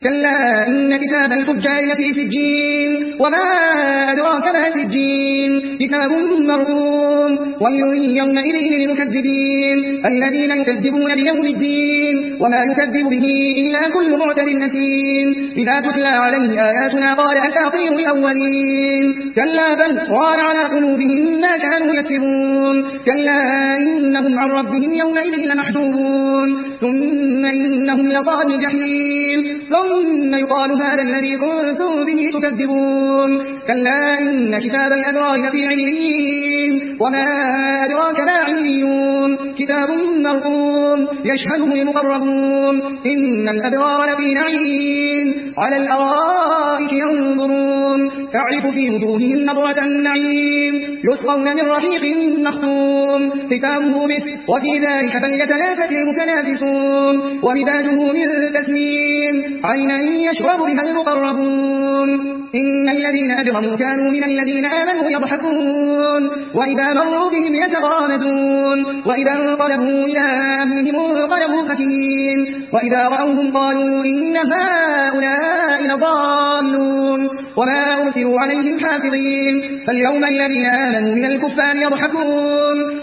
كلا إن كتاب الفجار لفي سجين وما أدراك ما سجين كتاب مرقوم ويل يومئذ للمكذبين الذين يكذبون بيوم الدين وما يكذب به إلا كل معتد أثيم إذا تتلى عليه آياتنا قال أساطير الأولين كلا بل ران على قلوبهم ما كانوا يكسبون كلا إنهم عن ربهم يومئذ لمحجوبون ثم إنهم لصال الجحيم ثم يقال هذا الذي كنتم به تكذبون كلا إن كتاب الأبرار لفي عليين وما أدراك ما عليون كتاب مرقوم يشهده المقربون إن الأبرار لفي نعيم على الأرائك ينظرون تعرف في وجوههم نضرة النعيم يسقون من رحيق مختوم ختامه مسك وفي ذلك فليتنافس المتنافسون ومزاجه من تسنيم عينا يشرب بها المقربون إن الذين أجرموا كانوا من الذين آمنوا يضحكون وإذا مروا بهم يتغامزون وإذا انقلبوا إلى أهلهم انقلبوا فكهين وإذا رأوهم قالوا إن هؤلاء لضالون وما أرسلوا عليهم حافظين فاليوم الذين آمنوا من الكفار يضحكون